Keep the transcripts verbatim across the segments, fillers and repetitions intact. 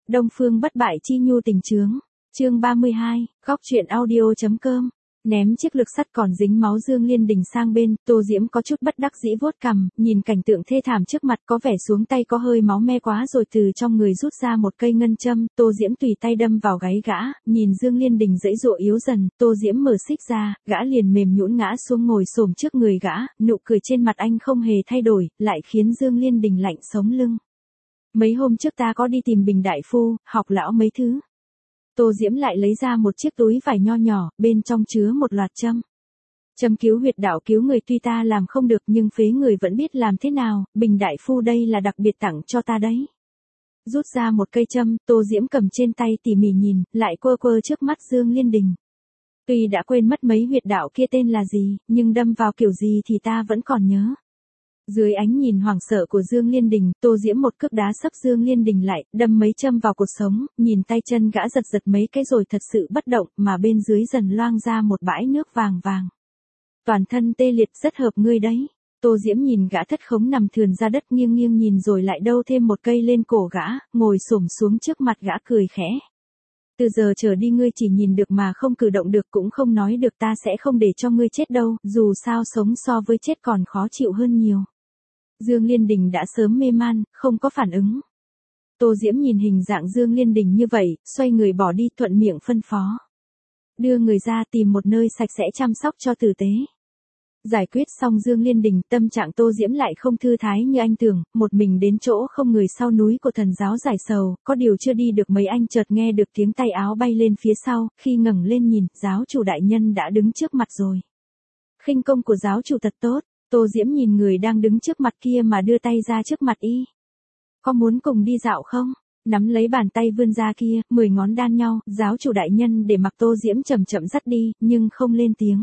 Đông Phương bất bại chi nhu tình chướng. Chương ba mươi hai, góc truyện audio.com. Ném chiếc lược sắt còn dính máu Dương Liên Đình sang bên, Tô Diễm có chút bất đắc dĩ vuốt cằm, nhìn cảnh tượng thê thảm trước mặt có vẻ xuống tay có hơi máu me quá rồi từ trong người rút ra một cây ngân châm, Tô Diễm tùy tay đâm vào gáy gã, nhìn Dương Liên Đình giãy giụa yếu dần, Tô Diễm mở xích ra, gã liền mềm nhũn ngã xuống ngồi xổm trước người gã, nụ cười trên mặt anh không hề thay đổi, lại khiến Dương Liên Đình lạnh sống lưng. Mấy hôm trước ta có đi tìm Bình đại phu, học lão mấy thứ. Tô Diễm lại lấy ra một chiếc túi vải nho nhỏ, bên trong chứa một loạt châm. Châm cứu huyệt đạo cứu người tuy ta làm không được nhưng phế người vẫn biết làm thế nào, Bình đại phu đây là đặc biệt tặng cho ta đấy. Rút ra một cây châm, Tô Diễm cầm trên tay tỉ mỉ nhìn, lại quơ quơ trước mắt Dương Liên Đình. Tuy đã quên mất mấy huyệt đạo kia tên là gì, nhưng đâm vào kiểu gì thì ta vẫn còn nhớ. Dưới ánh nhìn hoảng sợ của Dương Liên Đình, Tô Diễm một cước đá sấp Dương Liên Đình lại, đâm mấy châm vào cột sống, nhìn tay chân gã giật giật mấy cái rồi thật sự bất động, mà bên dưới dần loang ra một bãi nước vàng vàng. Toàn thân tê liệt rất hợp ngươi đấy. Tô Diễm nhìn gã thất khống nằm thườn ra đất nghiêng nghiêng nhìn rồi lại đâu thêm một cây lên cổ gã, ngồi xổm xuống trước mặt gã cười khẽ. Từ giờ trở đi ngươi chỉ nhìn được mà không cử động được cũng không nói được, ta sẽ không để cho ngươi chết đâu, dù sao sống so với chết còn khó chịu hơn nhiều. Dương Liên Đình đã sớm mê man, không có phản ứng. Tô Diễm nhìn hình dạng Dương Liên Đình như vậy, xoay người bỏ đi thuận miệng phân phó. Đưa người ra tìm một nơi sạch sẽ chăm sóc cho tử tế. Giải quyết xong Dương Liên Đình, tâm trạng Tô Diễm lại không thư thái như anh tưởng, một mình đến chỗ không người sau núi của thần giáo giải sầu, có điều chưa đi được mấy anh chợt nghe được tiếng tay áo bay lên phía sau, khi ngẩng lên nhìn, giáo chủ đại nhân đã đứng trước mặt rồi. Khinh công của giáo chủ thật tốt. Tô Diễm nhìn người đang đứng trước mặt kia mà đưa tay ra trước mặt y. Có muốn cùng đi dạo không? Nắm lấy bàn tay vươn ra kia, mười ngón đan nhau, giáo chủ đại nhân để mặc Tô Diễm chậm chậm dắt đi, nhưng không lên tiếng.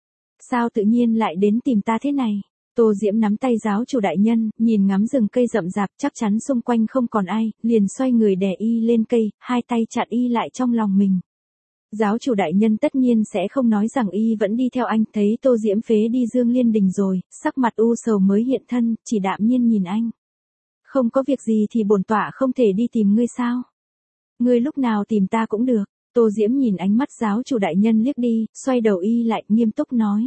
Sao tự nhiên lại đến tìm ta thế này? Tô Diễm nắm tay giáo chủ đại nhân, nhìn ngắm rừng cây rậm rạp chắc chắn xung quanh không còn ai, liền xoay người đè y lên cây, hai tay chặn y lại trong lòng mình. Giáo chủ đại nhân tất nhiên sẽ không nói rằng y vẫn đi theo anh, thấy Tô Diễm phế đi Dương Liên Đình rồi, sắc mặt u sầu mới hiện thân, chỉ đạm nhiên nhìn anh. Không có việc gì thì bổn tọa không thể đi tìm ngươi sao? Ngươi lúc nào tìm ta cũng được. Tô Diễm nhìn ánh mắt giáo chủ đại nhân liếc đi, xoay đầu y lại, nghiêm túc nói.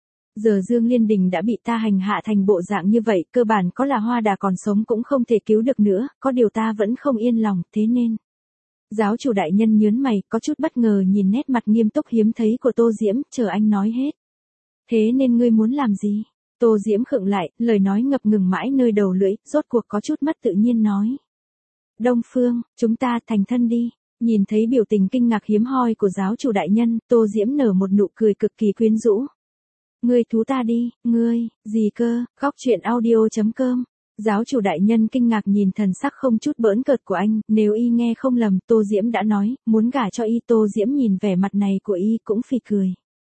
Giờ Dương Liên Đình đã bị ta hành hạ thành bộ dạng như vậy, cơ bản có là Hoa Đà còn sống cũng không thể cứu được nữa, có điều ta vẫn không yên lòng, thế nên. Giáo chủ đại nhân nhớn mày, có chút bất ngờ nhìn nét mặt nghiêm túc hiếm thấy của Tô Diễm, chờ anh nói hết. Thế nên ngươi muốn làm gì? Tô Diễm khựng lại, lời nói ngập ngừng mãi nơi đầu lưỡi, rốt cuộc có chút mất tự nhiên nói. Đông Phương, chúng ta thành thân đi. Nhìn thấy biểu tình kinh ngạc hiếm hoi của giáo chủ đại nhân, Tô Diễm nở một nụ cười cực kỳ quyến rũ. Ngươi thú ta đi, ngươi, gì cơ, góc truyện audio.com. Giáo chủ đại nhân kinh ngạc nhìn thần sắc không chút bỡn cợt của anh, nếu y nghe không lầm, Tô Diễm đã nói, muốn gả cho y. Tô Diễm nhìn vẻ mặt này của y cũng phì cười.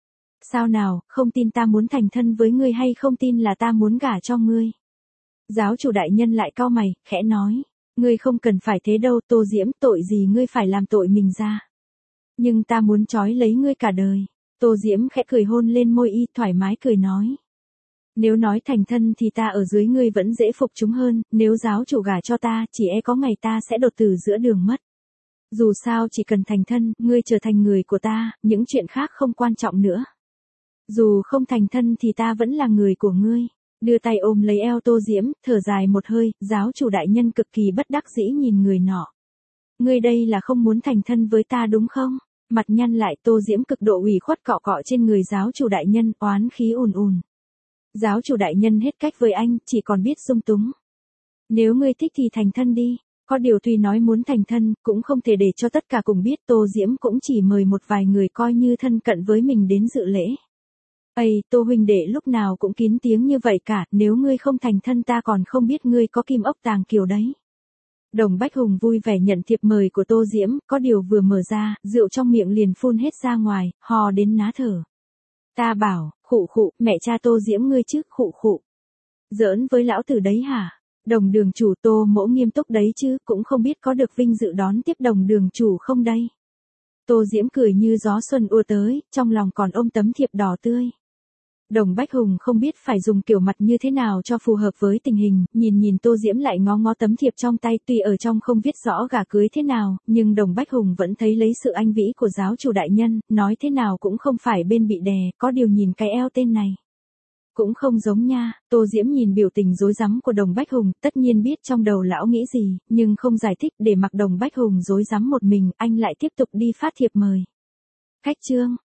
Sao nào, không tin ta muốn thành thân với ngươi hay không tin là ta muốn gả cho ngươi? Giáo chủ đại nhân lại cau mày, khẽ nói, ngươi không cần phải thế đâu Tô Diễm, tội gì ngươi phải làm tội mình ra. Nhưng ta muốn trói lấy ngươi cả đời. Tô Diễm khẽ cười hôn lên môi y, thoải mái cười nói. Nếu nói thành thân thì ta ở dưới ngươi vẫn dễ phục chúng hơn, nếu giáo chủ gả cho ta, chỉ e có ngày ta sẽ đột tử giữa đường mất. Dù sao chỉ cần thành thân, ngươi trở thành người của ta, những chuyện khác không quan trọng nữa. Dù không thành thân thì ta vẫn là người của ngươi. Đưa tay ôm lấy eo Tô Diễm, thở dài một hơi, giáo chủ đại nhân cực kỳ bất đắc dĩ nhìn người nọ. Ngươi đây là không muốn thành thân với ta đúng không? Mặt nhăn lại, Tô Diễm cực độ ủy khuất cọ cọ trên người giáo chủ đại nhân, oán khí ùn ùn. Giáo chủ đại nhân hết cách với anh, chỉ còn biết dung túng. Nếu ngươi thích thì thành thân đi, có điều tuy nói muốn thành thân, cũng không thể để cho tất cả cùng biết. Tô Diễm cũng chỉ mời một vài người coi như thân cận với mình đến dự lễ. Ây, Tô huynh đệ lúc nào cũng kín tiếng như vậy cả, nếu ngươi không thành thân ta còn không biết ngươi có kim ốc tàng kiều đấy. Đồng Bách Hùng vui vẻ nhận thiệp mời của Tô Diễm, có điều vừa mở ra, rượu trong miệng liền phun hết ra ngoài, hò đến ná thở. Ta bảo, khụ khụ, mẹ cha Tô Diễm ngươi chứ, khụ khụ. Giỡn với lão tử đấy hả? Đồng đường chủ Tô mỗ nghiêm túc đấy chứ, cũng không biết có được vinh dự đón tiếp đồng đường chủ không đây. Tô Diễm cười như gió xuân ùa tới, trong lòng còn ôm tấm thiệp đỏ tươi. Đồng Bách Hùng không biết phải dùng kiểu mặt như thế nào cho phù hợp với tình hình, nhìn nhìn Tô Diễm lại ngó ngó tấm thiệp trong tay, tuy ở trong không viết rõ gả cưới thế nào, nhưng Đồng Bách Hùng vẫn thấy lấy sự anh vĩ của giáo chủ đại nhân, nói thế nào cũng không phải bên bị đè, có điều nhìn cái eo tên này. Cũng không giống nha. Tô Diễm nhìn biểu tình rối rắm của Đồng Bách Hùng, tất nhiên biết trong đầu lão nghĩ gì, nhưng không giải thích, để mặc Đồng Bách Hùng rối rắm một mình, anh lại tiếp tục đi phát thiệp mời. Khách trương,